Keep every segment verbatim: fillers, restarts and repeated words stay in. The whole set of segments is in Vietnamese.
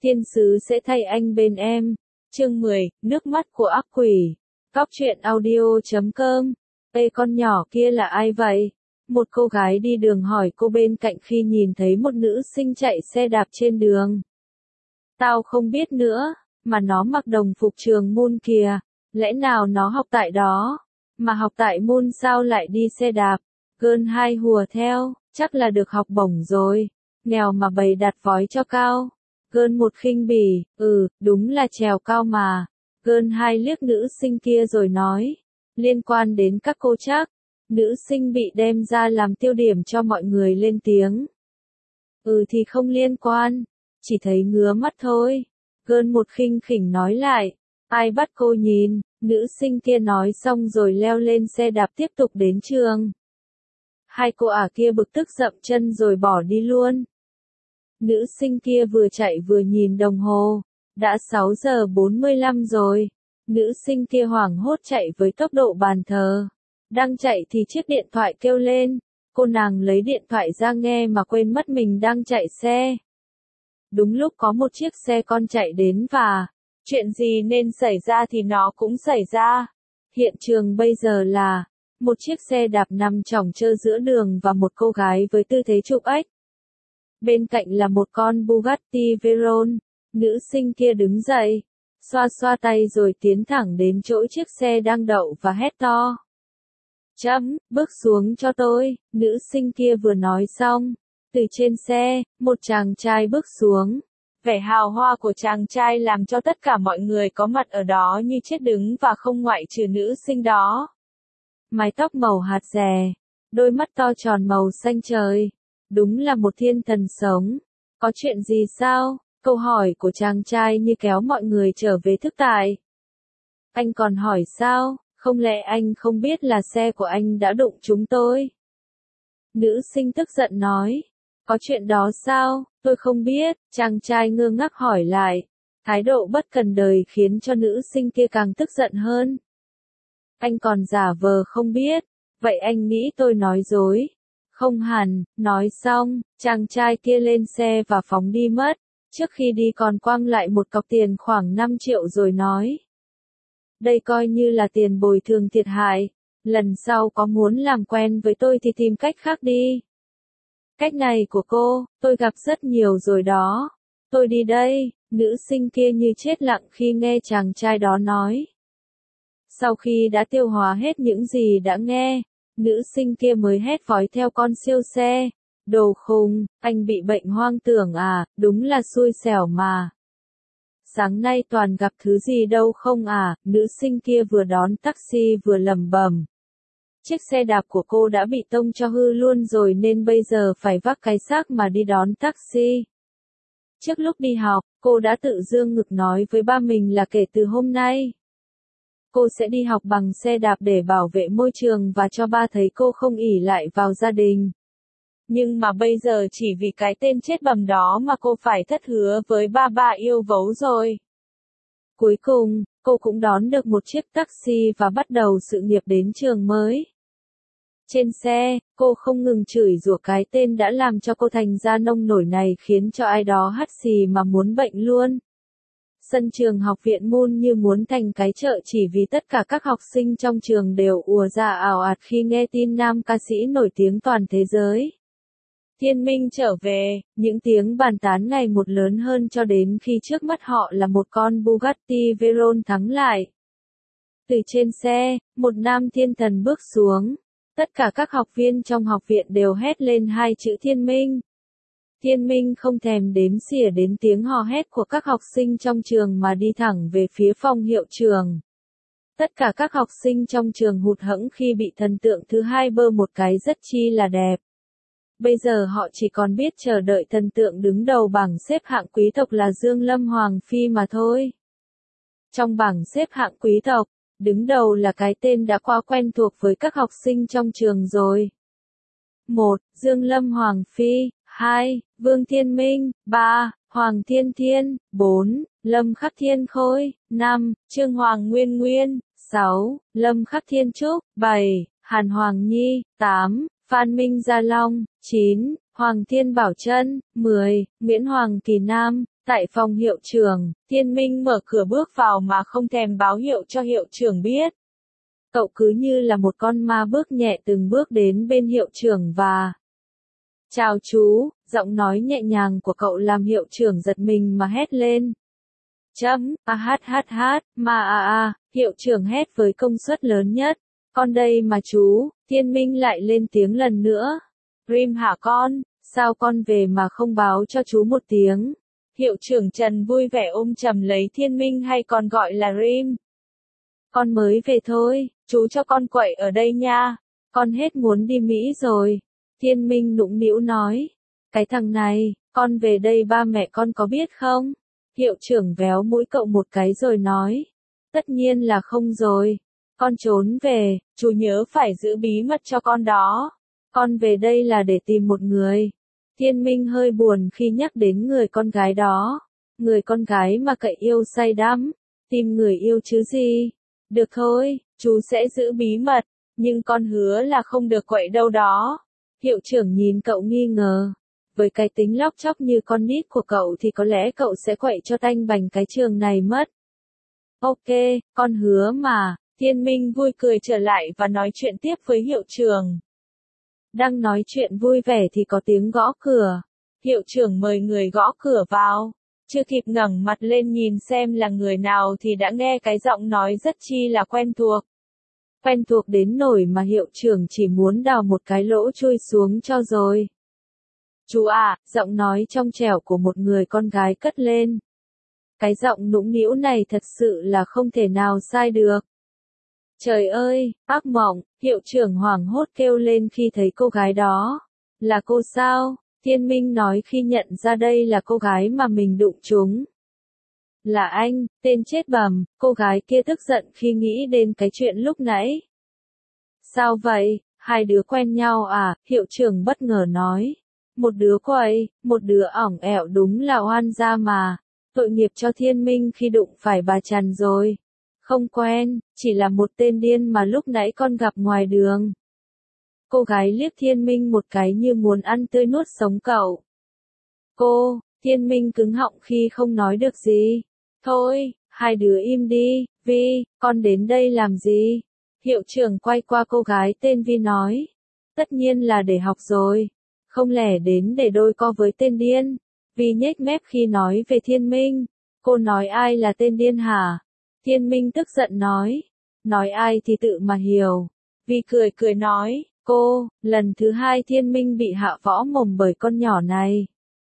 Thiên sứ sẽ thay anh bên em. Chương mười, nước mắt của ác quỷ. Cóc truyện audio chấm com. Ê con nhỏ kia là ai vậy? Một cô gái đi đường hỏi cô bên cạnh khi nhìn thấy một nữ sinh chạy xe đạp trên đường. Tao không biết nữa, mà nó mặc đồng phục trường môn kìa, lẽ nào nó học tại đó? Mà học tại môn sao lại đi xe đạp? Gơn hai hùa theo, chắc là được học bổng rồi. Nghèo mà bày đặt vói cho cao. Gơn một khinh bỉ, ừ, đúng là trèo cao mà. Gơn hai liếc nữ sinh kia rồi nói, liên quan đến các cô chắc. Nữ sinh bị đem ra làm tiêu điểm cho mọi người lên tiếng. Ừ thì không liên quan, chỉ thấy ngứa mắt thôi. Gơn một khinh khỉnh nói lại, ai bắt cô nhìn? Nữ sinh kia nói xong rồi leo lên xe đạp tiếp tục đến trường. Hai cô ả kia bực tức dậm chân rồi bỏ đi luôn. Nữ sinh kia vừa chạy vừa nhìn đồng hồ, đã sáu giờ bốn mươi lăm rồi. Nữ sinh kia hoảng hốt chạy với tốc độ bàn thờ. Đang chạy thì chiếc điện thoại kêu lên, cô nàng lấy điện thoại ra nghe mà quên mất mình đang chạy xe. Đúng lúc có một chiếc xe con chạy đến và, chuyện gì nên xảy ra thì nó cũng xảy ra. Hiện trường bây giờ là, một chiếc xe đạp nằm chỏng trơ giữa đường và một cô gái với tư thế chụp ếch. Bên cạnh là một con Bugatti Veyron, nữ sinh kia đứng dậy, xoa xoa tay rồi tiến thẳng đến chỗ chiếc xe đang đậu và hét to. Chấm, bước xuống cho tôi, nữ sinh kia vừa nói xong. Từ trên xe, một chàng trai bước xuống. Vẻ hào hoa của chàng trai làm cho tất cả mọi người có mặt ở đó như chết đứng và không ngoại trừ nữ sinh đó. Mái tóc màu hạt rẻ, đôi mắt to tròn màu xanh trời. Đúng là một thiên thần sống. Có chuyện gì sao? Câu hỏi của chàng trai như kéo mọi người trở về thực tại. Anh còn hỏi sao? Không lẽ anh không biết là xe của anh đã đụng chúng tôi? Nữ sinh tức giận nói. Có chuyện đó sao? Tôi không biết. Chàng trai ngơ ngác hỏi lại. Thái độ bất cần đời khiến cho nữ sinh kia càng tức giận hơn. Anh còn giả vờ không biết. Vậy anh nghĩ tôi nói dối? Không hẳn. Nói xong, chàng trai kia lên xe và phóng đi mất. Trước khi đi còn quăng lại một cọc tiền khoảng năm triệu rồi nói. Đây coi như là tiền bồi thường thiệt hại. Lần sau có muốn làm quen với tôi thì tìm cách khác đi. Cách này của cô, tôi gặp rất nhiều rồi đó. Tôi đi đây, nữ sinh kia như chết lặng khi nghe chàng trai đó nói. Sau khi đã tiêu hóa hết những gì đã nghe, nữ sinh kia mới hét vói theo con siêu xe. Đồ khùng, anh bị bệnh hoang tưởng à, đúng là xui xẻo mà. Sáng nay toàn gặp thứ gì đâu không à, nữ sinh kia vừa đón taxi vừa lẩm bẩm. Chiếc xe đạp của cô đã bị tông cho hư luôn rồi nên bây giờ phải vác cái xác mà đi đón taxi. Trước lúc đi học, cô đã tự dương ngực nói với ba mình là kể từ hôm nay, cô sẽ đi học bằng xe đạp để bảo vệ môi trường và cho ba thấy cô không ỷ lại vào gia đình. Nhưng mà bây giờ chỉ vì cái tên chết bầm đó mà cô phải thất hứa với ba ba yêu vấu rồi. Cuối cùng, cô cũng đón được một chiếc taxi và bắt đầu sự nghiệp đến trường mới. Trên xe, cô không ngừng chửi rủa cái tên đã làm cho cô thành ra nông nổi này khiến cho ai đó hắt xì mà muốn bệnh luôn. Sân trường học viện Moon như muốn thành cái chợ chỉ vì tất cả các học sinh trong trường đều ùa ra ào ạt khi nghe tin nam ca sĩ nổi tiếng toàn thế giới Thiên Minh trở về, những tiếng bàn tán ngày một lớn hơn cho đến khi trước mắt họ là một con Bugatti Veyron thắng lại. Từ trên xe, một nam thiên thần bước xuống. Tất cả các học viên trong học viện đều hét lên hai chữ Thiên Minh. Thiên Minh không thèm đếm xỉa đến tiếng hò hét của các học sinh trong trường mà đi thẳng về phía phòng hiệu trưởng. Tất cả các học sinh trong trường hụt hẫng khi bị thần tượng thứ hai bơ một cái rất chi là đẹp. Bây giờ họ chỉ còn biết chờ đợi thần tượng đứng đầu bảng xếp hạng quý tộc là Dương Lâm Hoàng Phi mà thôi. Trong bảng xếp hạng quý tộc, đứng đầu là cái tên đã quá quen thuộc với các học sinh trong trường rồi. một. Dương Lâm Hoàng Phi. hai. Vương Thiên Minh. ba. Hoàng Thiên Thiên. bốn. Lâm Khắc Thiên Khôi. năm. Trương Hoàng Nguyên Nguyên. sáu. Lâm Khắc Thiên Trúc. bảy. Hàn Hoàng Nhi. tám. Phan Minh Gia Long. chín. Hoàng Thiên Bảo Trân. mười. Nguyễn Hoàng Kỳ Nam. Tại phòng hiệu trưởng, Thiên Minh mở cửa bước vào mà không thèm báo hiệu cho hiệu trưởng biết. Cậu cứ như là một con ma bước nhẹ từng bước đến bên hiệu trưởng và chào chú, giọng nói nhẹ nhàng của cậu làm hiệu trưởng giật mình mà hét lên. Chấm, a hát hát hát, ma a a, hiệu trưởng hét với công suất lớn nhất. Con đây mà chú, Thiên Minh lại lên tiếng lần nữa. Rim hả con, sao con về mà không báo cho chú một tiếng? Hiệu trưởng Trần vui vẻ ôm chầm lấy Thiên Minh hay còn gọi là Rim. Con mới về thôi, chú cho con quậy ở đây nha. Con hết muốn đi Mỹ rồi. Thiên Minh nũng nĩu nói. Cái thằng này, con về đây ba mẹ con có biết không? Hiệu trưởng véo mũi cậu một cái rồi nói. Tất nhiên là không rồi. Con trốn về, chú nhớ phải giữ bí mật cho con đó. Con về đây là để tìm một người. Thiên Minh hơi buồn khi nhắc đến người con gái đó. Người con gái mà cậu yêu say đắm. Tìm người yêu chứ gì. Được thôi, chú sẽ giữ bí mật. Nhưng con hứa là không được quậy đâu đó. Hiệu trưởng nhìn cậu nghi ngờ. Với cái tính lóc chóc như con nít của cậu thì có lẽ cậu sẽ quậy cho tanh bành cái trường này mất. Ok, con hứa mà. Thiên Minh vui cười trở lại và nói chuyện tiếp với hiệu trưởng. Đang nói chuyện vui vẻ thì có tiếng gõ cửa. Hiệu trưởng mời người gõ cửa vào. Chưa kịp ngẩng mặt lên nhìn xem là người nào thì đã nghe cái giọng nói rất chi là quen thuộc. Quen thuộc đến nỗi mà hiệu trưởng chỉ muốn đào một cái lỗ chui xuống cho rồi. Chú à, giọng nói trong trẻo của một người con gái cất lên. Cái giọng nũng nĩu này thật sự là không thể nào sai được. Trời ơi, ác mộng, hiệu trưởng hoảng hốt kêu lên khi thấy cô gái đó. Là cô sao? Thiên Minh nói khi nhận ra đây là cô gái mà mình đụng trúng. Là anh, tên chết bầm, cô gái kia tức giận khi nghĩ đến cái chuyện lúc nãy. Sao vậy, hai đứa quen nhau à, hiệu trưởng bất ngờ nói. Một đứa quậy, một đứa ỏng ẻo đúng là oan gia mà. Tội nghiệp cho Thiên Minh khi đụng phải bà Trần rồi. Không quen, chỉ là một tên điên mà lúc nãy con gặp ngoài đường. Cô gái liếc Thiên Minh một cái như muốn ăn tươi nuốt sống cậu. Cô, Thiên Minh cứng họng khi không nói được gì. Thôi, hai đứa im đi, Vi, con đến đây làm gì? Hiệu trưởng quay qua cô gái tên Vi nói. Tất nhiên là để học rồi. Không lẽ đến để đôi co với tên điên? Vi nhếch mép khi nói về Thiên Minh. Cô nói ai là tên điên hả? Thiên Minh tức giận nói. Nói ai thì tự mà hiểu. Vi cười cười nói. Cô, lần thứ hai Thiên Minh bị hạ võ mồm bởi con nhỏ này.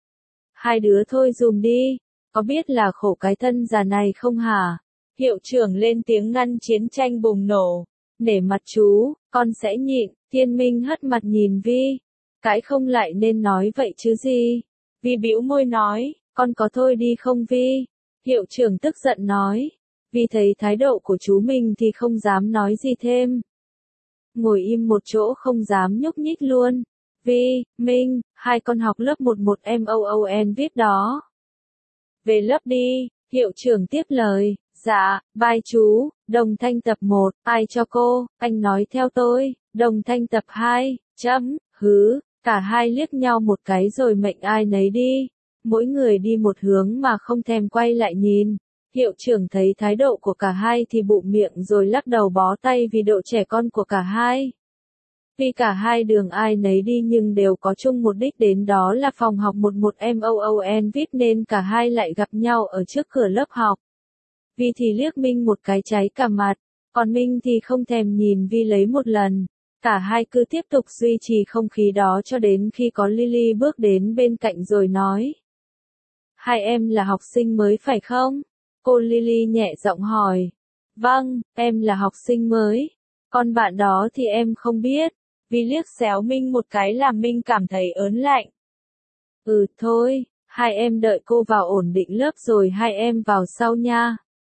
Hai đứa thôi dùm đi. Có biết là khổ cái thân già này không hả? Hiệu trưởng lên tiếng ngăn chiến tranh bùng nổ. Nể mặt chú, con sẽ nhịn. Thiên Minh hất mặt nhìn Vi. Cãi không lại nên nói vậy chứ gì. Vi bĩu môi nói, con có thôi đi không Vi? Hiệu trưởng tức giận nói. Vi thấy thái độ của chú mình thì không dám nói gì thêm. Ngồi im một chỗ không dám nhúc nhích luôn. Vi, Minh, hai con học lớp một một em o o en viết đó. Về lớp đi, hiệu trưởng tiếp lời. Dạ, bye chú, đồng thanh tập một, ai cho cô, anh nói theo tôi, đồng thanh tập hai, chấm, hứ, cả hai liếc nhau một cái rồi mệnh ai nấy đi. Mỗi người đi một hướng mà không thèm quay lại nhìn. Hiệu trưởng thấy thái độ của cả hai thì bụm miệng rồi lắc đầu bó tay vì độ trẻ con của cả hai. Vì cả hai đường ai nấy đi nhưng đều có chung một đích đến đó là phòng học một một em o o en viết nên cả hai lại gặp nhau ở trước cửa lớp học. Vi thì liếc Minh một cái cháy cả mặt, còn Minh thì không thèm nhìn Vi lấy một lần. Cả hai cứ tiếp tục duy trì không khí đó cho đến khi có Lily bước đến bên cạnh rồi nói. Hai em là học sinh mới phải không? Cô Lily nhẹ giọng hỏi. Vâng, em là học sinh mới. Còn bạn đó thì em không biết. Vi liếc xéo Minh một cái làm Minh cảm thấy ớn lạnh. Ừ thôi, hai em đợi cô vào ổn định lớp rồi hai em vào sau nha.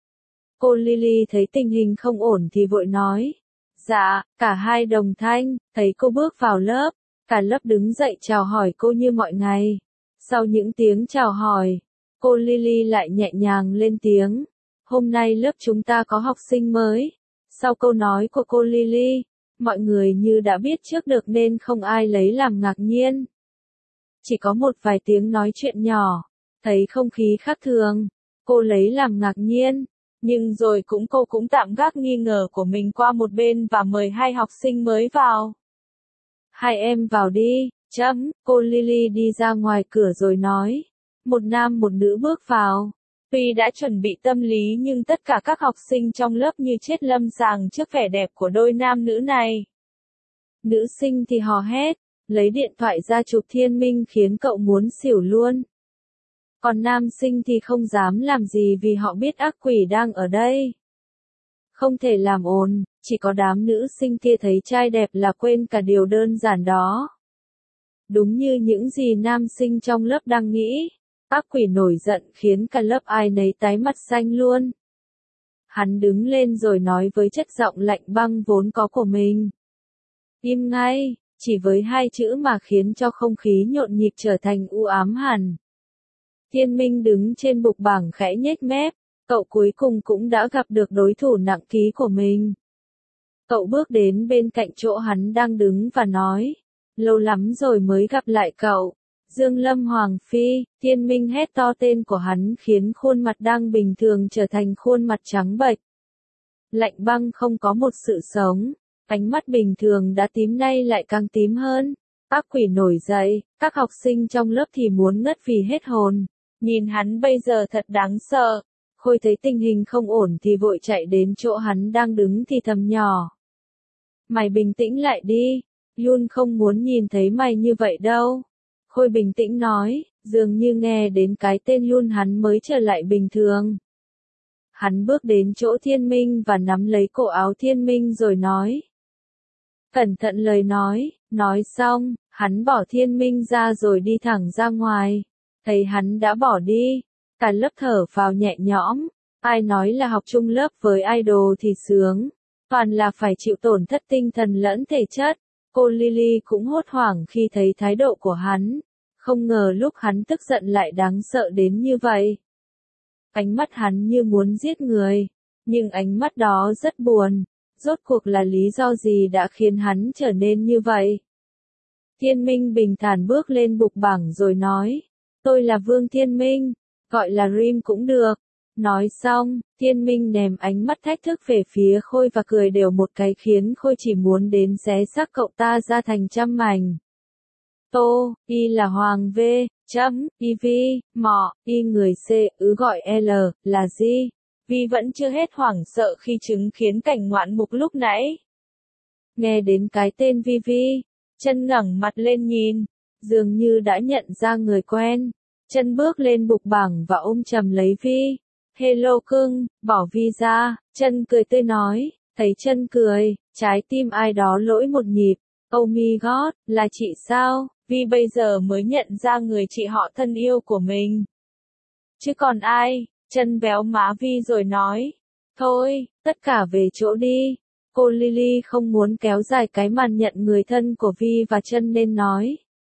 Cô Lily thấy tình hình không ổn thì vội nói. Dạ, cả hai đồng thanh, thấy cô bước vào lớp, cả lớp đứng dậy chào hỏi cô như mọi ngày. Sau những tiếng chào hỏi, cô Lily lại nhẹ nhàng lên tiếng. Hôm nay lớp chúng ta có học sinh mới. Sau câu nói của cô Lily, mọi người như đã biết trước được nên không ai lấy làm ngạc nhiên. Chỉ có một vài tiếng nói chuyện nhỏ. Thấy không khí khác thường, cô lấy làm ngạc nhiên, nhưng rồi cũng cô cũng tạm gác nghi ngờ của mình qua một bên và mời hai học sinh mới vào. Hai em vào đi, chấm, cô Lily đi ra ngoài cửa rồi nói. Một nam một nữ bước vào. Tuy đã chuẩn bị tâm lý nhưng tất cả các học sinh trong lớp như chết lâm sàng trước vẻ đẹp của đôi nam nữ này. Nữ sinh thì hò hét, lấy điện thoại ra chụp Thiên Minh khiến cậu muốn xỉu luôn. Còn nam sinh thì không dám làm gì vì họ biết ác quỷ đang ở đây. Không thể làm ồn, chỉ có đám nữ sinh kia thấy trai đẹp là quên cả điều đơn giản đó. Đúng như những gì nam sinh trong lớp đang nghĩ, ác quỷ nổi giận khiến cả lớp ai nấy tái mặt xanh luôn. Hắn đứng lên rồi nói với chất giọng lạnh băng vốn có của mình. Im ngay, chỉ với hai chữ mà khiến cho không khí nhộn nhịp trở thành u ám hẳn. Thiên Minh đứng trên bục bảng khẽ nhếch mép, cậu cuối cùng cũng đã gặp được đối thủ nặng ký của mình. Cậu bước đến bên cạnh chỗ hắn đang đứng và nói, lâu lắm rồi mới gặp lại cậu. Dương Lâm Hoàng Phi. Thiên Minh hét to tên của hắn khiến khuôn mặt đang bình thường trở thành khuôn mặt trắng bệch. Lạnh băng không có một sự sống, ánh mắt bình thường đã tím nay lại càng tím hơn. Ác quỷ nổi dậy, các học sinh trong lớp thì muốn ngất vì hết hồn. Nhìn hắn bây giờ thật đáng sợ. Khôi thấy tình hình không ổn thì vội chạy đến chỗ hắn đang đứng thì thầm nhỏ. Mày bình tĩnh lại đi, Yun không muốn nhìn thấy mày như vậy đâu. Khôi bình tĩnh nói, dường như nghe đến cái tên Yun hắn mới trở lại bình thường. Hắn bước đến chỗ Thiên Minh và nắm lấy cổ áo Thiên Minh rồi nói. Cẩn thận lời nói, nói xong, hắn bỏ Thiên Minh ra rồi đi thẳng ra ngoài. Thấy hắn đã bỏ đi, cả lớp thở phào nhẹ nhõm. Ai nói là học chung lớp với idol thì sướng, toàn là phải chịu tổn thất tinh thần lẫn thể chất. Cô Lily cũng hốt hoảng khi thấy thái độ của hắn, không ngờ lúc hắn tức giận lại đáng sợ đến như vậy. Ánh mắt hắn như muốn giết người, nhưng ánh mắt đó rất buồn, rốt cuộc là lý do gì đã khiến hắn trở nên như vậy. Thiên Minh bình thản bước lên bục bảng rồi nói, tôi là Vương Thiên Minh, gọi là Rim cũng được. Nói xong, Thiên Minh ném ánh mắt thách thức về phía Khôi và cười đều một cái khiến Khôi chỉ muốn đến xé xác cậu ta ra thành trăm mảnh. Tô, Y là Hoàng V, chấm, Y V, mọ, Y người C, ứ gọi L, là gì? Vi vẫn chưa hết hoảng sợ khi chứng kiến cảnh ngoạn mục lúc nãy. Nghe đến cái tên Vi Vi, chân ngẩng mặt lên nhìn, dường như đã nhận ra người quen. Chân bước lên bục bảng và ôm chầm lấy Vi. Hello cưng, bỏ Vi ra, chân cười tươi nói, thấy chân cười, trái tim ai đó lỗi một nhịp. Oh my god, là chị sao? Vi bây giờ mới nhận ra người chị họ thân yêu của mình. Chứ còn ai? Chân véo má Vi rồi nói. Thôi, tất cả về chỗ đi. Cô Lily không muốn kéo dài cái màn nhận người thân của Vi và chân nên nói.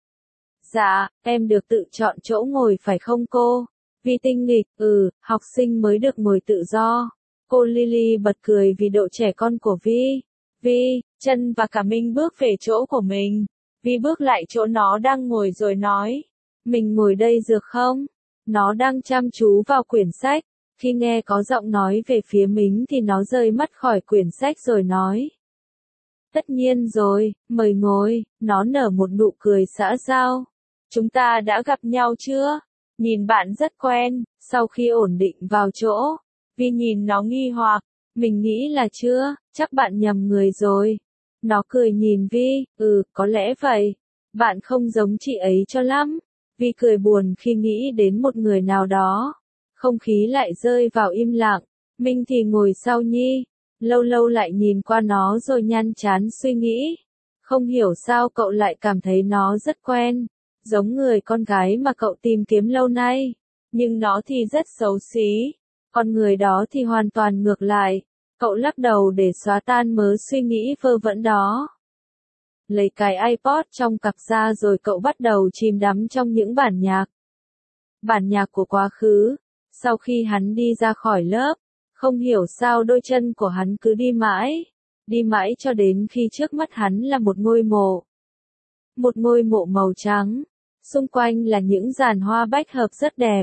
Dạ, em được tự chọn chỗ ngồi phải không cô? Vi tinh nghịch, ừ, học sinh mới được ngồi tự do. Cô Lily bật cười vì độ trẻ con của Vi. Vi, chân và cả Minh bước về chỗ của mình. Vi bước lại chỗ nó đang ngồi rồi nói. Mình ngồi đây được không? Nó đang chăm chú vào quyển sách. Khi nghe có giọng nói về phía mình thì nó rơi mắt khỏi quyển sách rồi nói. Tất nhiên rồi, mời ngồi. Nó nở một nụ cười xã giao. Chúng ta đã gặp nhau chưa? Nhìn bạn rất quen. Sau khi ổn định vào chỗ, Vi nhìn nó nghi hoặc. Mình nghĩ là chưa, chắc bạn nhầm người rồi. Nó cười nhìn Vi, ừ, có lẽ vậy. Bạn không giống chị ấy cho lắm. Vi cười buồn khi nghĩ đến một người nào đó. Không khí lại rơi vào im lặng. Minh thì ngồi sau Nhi. Lâu lâu lại nhìn qua nó rồi nhăn chán suy nghĩ. Không hiểu sao cậu lại cảm thấy nó rất quen. Giống người con gái mà cậu tìm kiếm lâu nay. Nhưng nó thì rất xấu xí. Còn người đó thì hoàn toàn ngược lại. Cậu lắc đầu để xóa tan mớ suy nghĩ vơ vẩn đó. Lấy cái iPod trong cặp ra rồi cậu bắt đầu chìm đắm trong những bản nhạc. Bản nhạc của quá khứ. Sau khi hắn đi ra khỏi lớp, không hiểu sao đôi chân của hắn cứ đi mãi. Đi mãi cho đến khi trước mắt hắn là một ngôi mộ. Một ngôi mộ màu trắng. Xung quanh là những giàn hoa bách hợp rất đẹp.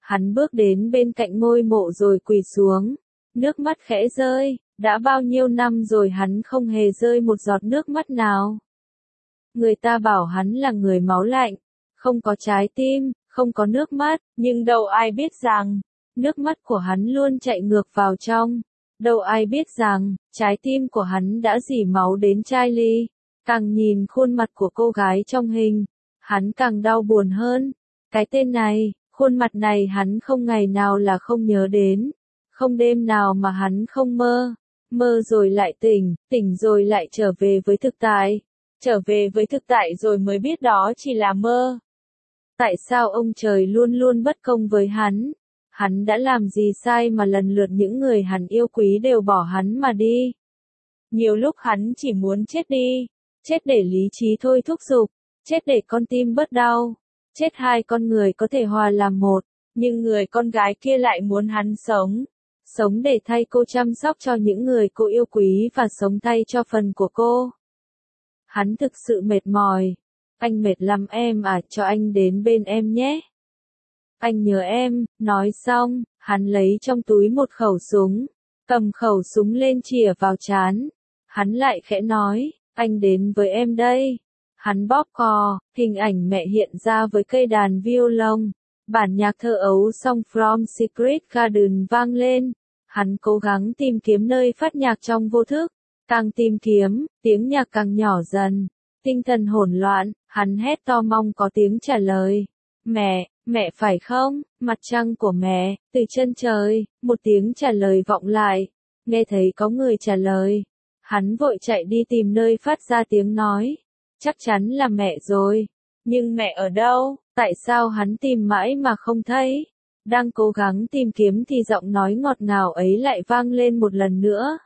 Hắn bước đến bên cạnh ngôi mộ rồi quỳ xuống, nước mắt khẽ rơi, đã bao nhiêu năm rồi hắn không hề rơi một giọt nước mắt nào. Người ta bảo hắn là người máu lạnh, không có trái tim, không có nước mắt, nhưng đâu ai biết rằng, nước mắt của hắn luôn chạy ngược vào trong. Đâu ai biết rằng, trái tim của hắn đã rỉ máu đến chai ly. Càng nhìn khuôn mặt của cô gái trong hình, hắn càng đau buồn hơn. Cái tên này, khuôn mặt này hắn không ngày nào là không nhớ đến. Không đêm nào mà hắn không mơ. Mơ rồi lại tỉnh, tỉnh rồi lại trở về với thực tại. Trở về với thực tại rồi mới biết đó chỉ là mơ. Tại sao ông trời luôn luôn bất công với hắn? Hắn đã làm gì sai mà lần lượt những người hắn yêu quý đều bỏ hắn mà đi? Nhiều lúc hắn chỉ muốn chết đi, chết để lý trí thôi thúc giục, chết để con tim bớt đau, chết hai con người có thể hòa làm một, nhưng người con gái kia lại muốn hắn sống. Sống để thay cô chăm sóc cho những người cô yêu quý và sống thay cho phần của cô. Hắn thực sự mệt mỏi. Anh mệt lắm em à, cho anh đến bên em nhé. Anh nhớ em, nói xong, hắn lấy trong túi một khẩu súng, cầm khẩu súng lên chĩa vào trán. Hắn lại khẽ nói, anh đến với em đây. Hắn bóp cò, hình ảnh mẹ hiện ra với cây đàn violon. Bản nhạc thơ ấu Song from Secret Garden vang lên. Hắn cố gắng tìm kiếm nơi phát nhạc trong vô thức. Càng tìm kiếm, tiếng nhạc càng nhỏ dần. Tinh thần hỗn loạn, hắn hét to mong có tiếng trả lời. Mẹ, mẹ phải không? Mặt trăng của mẹ, từ chân trời, một tiếng trả lời vọng lại. Nghe thấy có người trả lời. Hắn vội chạy đi tìm nơi phát ra tiếng nói. Chắc chắn là mẹ rồi. Nhưng mẹ ở đâu? Tại sao hắn tìm mãi mà không thấy? Đang cố gắng tìm kiếm thì giọng nói ngọt ngào ấy lại vang lên một lần nữa.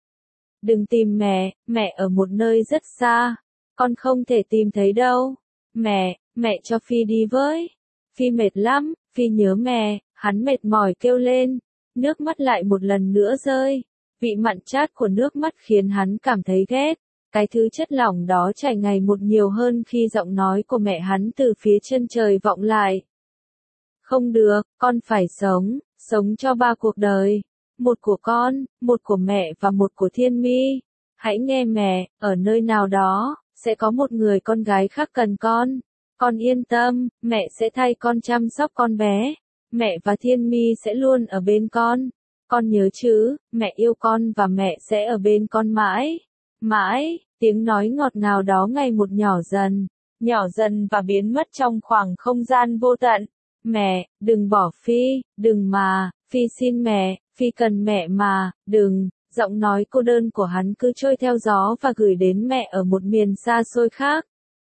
Đừng tìm mẹ, mẹ ở một nơi rất xa. Con không thể tìm thấy đâu. Mẹ, mẹ cho Phi đi với. Phi mệt lắm, Phi nhớ mẹ, hắn mệt mỏi kêu lên. Nước mắt lại một lần nữa rơi. Vị mặn chát của nước mắt khiến hắn cảm thấy ghét. Cái thứ chất lỏng đó chảy ngày một nhiều hơn khi giọng nói của mẹ hắn từ phía chân trời vọng lại. Không được, con phải sống, sống cho ba cuộc đời. Một của con, một của mẹ và một của Thiên Mi. Hãy nghe mẹ, ở nơi nào đó, sẽ có một người con gái khác cần con. Con yên tâm, mẹ sẽ thay con chăm sóc con bé. Mẹ và Thiên Mi sẽ luôn ở bên con. Con nhớ chứ, mẹ yêu con và mẹ sẽ ở bên con mãi. Mãi, tiếng nói ngọt ngào đó ngày một nhỏ dần, nhỏ dần và biến mất trong khoảng không gian vô tận. Mẹ, đừng bỏ Phi, đừng mà, Phi xin mẹ, Phi cần mẹ mà, đừng. Giọng nói cô đơn của hắn cứ trôi theo gió và gửi đến mẹ ở một miền xa xôi khác.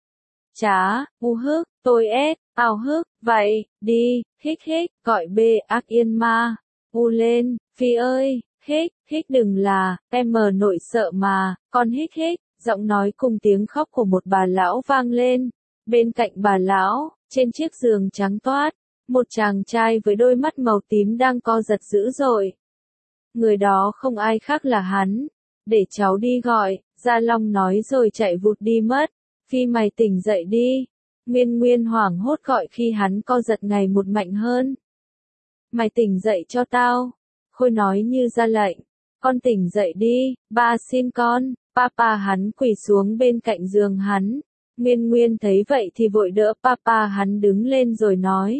Chá, u hức, tôi ép, ao hức, vậy, đi, hích hích, gọi bê ác yên ma, u lên, Phi ơi, hích, hích đừng là, em mờ nội sợ mà, con hích hích, giọng nói cùng tiếng khóc của một bà lão vang lên. Bên cạnh bà lão, trên chiếc giường trắng toát, một chàng trai với đôi mắt màu tím đang co giật dữ dội. Người đó không ai khác là hắn. Để cháu đi gọi, Gia Long nói rồi chạy vụt đi mất. Phi mày tỉnh dậy đi. Nguyên Nguyên hoảng hốt gọi khi hắn co giật ngày một mạnh hơn. Mày tỉnh dậy cho tao. Khôi nói như ra lệnh. Con tỉnh dậy đi, ba xin con. Papa hắn quỳ xuống bên cạnh giường hắn. Nguyên Nguyên thấy vậy thì vội đỡ Papa hắn đứng lên rồi nói.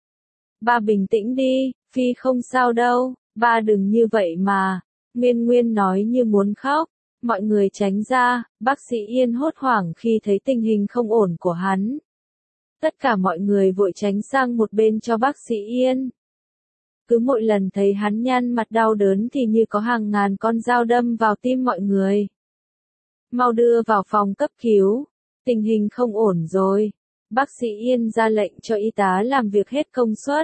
Ba bình tĩnh đi, Phi không sao đâu. Ba đừng như vậy mà. Nguyên Nguyên nói như muốn khóc. Mọi người tránh ra, bác sĩ Yên hốt hoảng khi thấy tình hình không ổn của hắn. Tất cả mọi người vội tránh sang một bên cho bác sĩ Yên. Cứ mỗi lần thấy hắn nhăn mặt đau đớn thì như có hàng ngàn con dao đâm vào tim mọi người. Mau đưa vào phòng cấp cứu. Tình hình không ổn rồi. Bác sĩ Yên ra lệnh cho y tá làm việc hết công suất.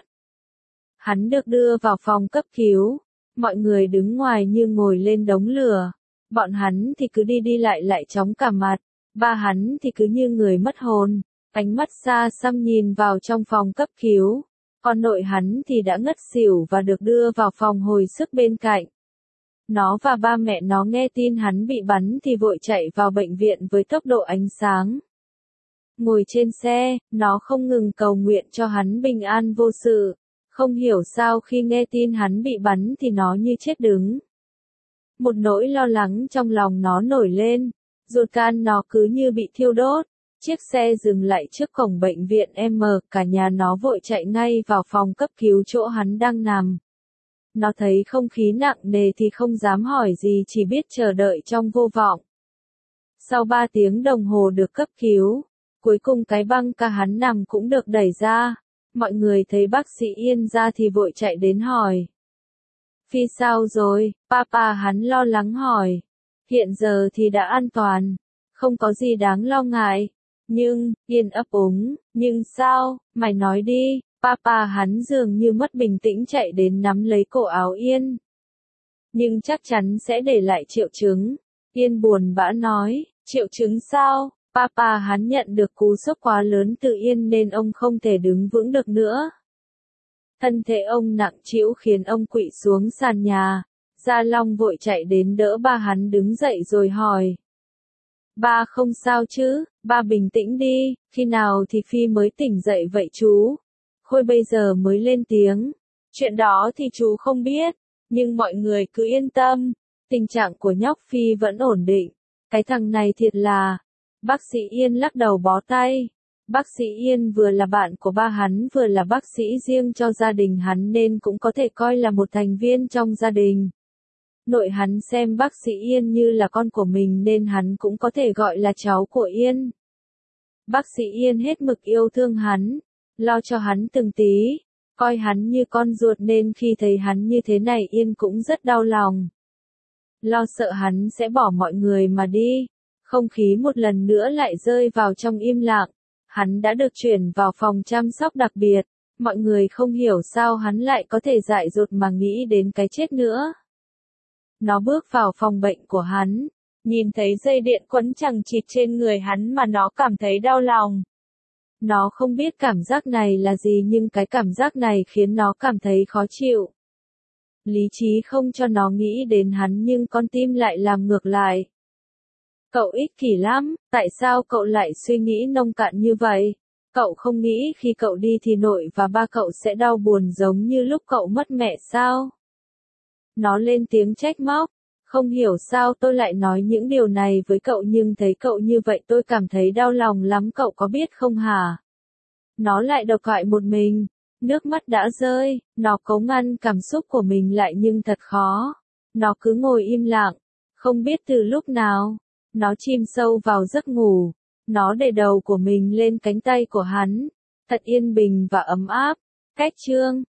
Hắn được đưa vào phòng cấp cứu. Mọi người đứng ngoài như ngồi lên đống lửa. Bọn hắn thì cứ đi đi lại lại chóng cả mặt. Ba hắn thì cứ như người mất hồn. Ánh mắt xa xăm nhìn vào trong phòng cấp cứu. Còn nội hắn thì đã ngất xỉu và được đưa vào phòng hồi sức bên cạnh. Nó và ba mẹ nó nghe tin hắn bị bắn thì vội chạy vào bệnh viện với tốc độ ánh sáng. Ngồi trên xe, nó không ngừng cầu nguyện cho hắn bình an vô sự. Không hiểu sao khi nghe tin hắn bị bắn thì nó như chết đứng. Một nỗi lo lắng trong lòng nó nổi lên, ruột gan nó cứ như bị thiêu đốt. Chiếc xe dừng lại trước cổng bệnh viện M, cả nhà nó vội chạy ngay vào phòng cấp cứu chỗ hắn đang nằm. Nó thấy không khí nặng nề thì không dám hỏi gì, chỉ biết chờ đợi trong vô vọng. Sau ba tiếng đồng hồ được cấp cứu, cuối cùng cái băng ca hắn nằm cũng được đẩy ra. Mọi người thấy bác sĩ Yên ra thì vội chạy đến hỏi. Phi sao rồi, papa hắn lo lắng hỏi. Hiện giờ thì đã an toàn, không có gì đáng lo ngại. Nhưng, Yên ấp úng, nhưng sao, mày nói đi, papa hắn dường như mất bình tĩnh chạy đến nắm lấy cổ áo Yên. Nhưng chắc chắn sẽ để lại triệu chứng. Yên buồn bã nói, triệu chứng sao? Papa hắn nhận được cú sốc quá lớn từ Yên nên ông không thể đứng vững được nữa. Thân thể ông nặng trĩu khiến ông quỵ xuống sàn nhà. Gia Long vội chạy đến đỡ ba hắn đứng dậy rồi hỏi. Ba không sao chứ, ba bình tĩnh đi, khi nào thì Phi mới tỉnh dậy vậy chú? Khôi bây giờ mới lên tiếng. Chuyện đó thì chú không biết, nhưng mọi người cứ yên tâm, tình trạng của nhóc Phi vẫn ổn định. Cái thằng này thiệt là... Bác sĩ Yên lắc đầu bó tay. Bác sĩ Yên vừa là bạn của ba hắn vừa là bác sĩ riêng cho gia đình hắn nên cũng có thể coi là một thành viên trong gia đình. Nội hắn xem bác sĩ Yên như là con của mình nên hắn cũng có thể gọi là cháu của Yên. Bác sĩ Yên hết mực yêu thương hắn, lo cho hắn từng tí, coi hắn như con ruột nên khi thấy hắn như thế này Yên cũng rất đau lòng. Lo sợ hắn sẽ bỏ mọi người mà đi. Không khí một lần nữa lại rơi vào trong im lặng. Hắn đã được chuyển vào phòng chăm sóc đặc biệt. Mọi người không hiểu sao hắn lại có thể dại dột mà nghĩ đến cái chết nữa. Nó bước vào phòng bệnh của hắn. Nhìn thấy dây điện quấn chằng chịt trên người hắn mà nó cảm thấy đau lòng. Nó không biết cảm giác này là gì nhưng cái cảm giác này khiến nó cảm thấy khó chịu. Lý trí không cho nó nghĩ đến hắn nhưng con tim lại làm ngược lại. Cậu ích kỷ lắm, tại sao cậu lại suy nghĩ nông cạn như vậy? Cậu không nghĩ khi cậu đi thì nội và ba cậu sẽ đau buồn giống như lúc cậu mất mẹ sao? Nó lên tiếng trách móc, không hiểu sao tôi lại nói những điều này với cậu nhưng thấy cậu như vậy tôi cảm thấy đau lòng lắm cậu có biết không hả? Nó lại độc thoại một mình, nước mắt đã rơi, nó cố ngăn cảm xúc của mình lại nhưng thật khó. Nó cứ ngồi im lặng, không biết từ lúc nào. Nó chìm sâu vào giấc ngủ. Nó để đầu của mình lên cánh tay của hắn. Thật yên bình và ấm áp. Cách chương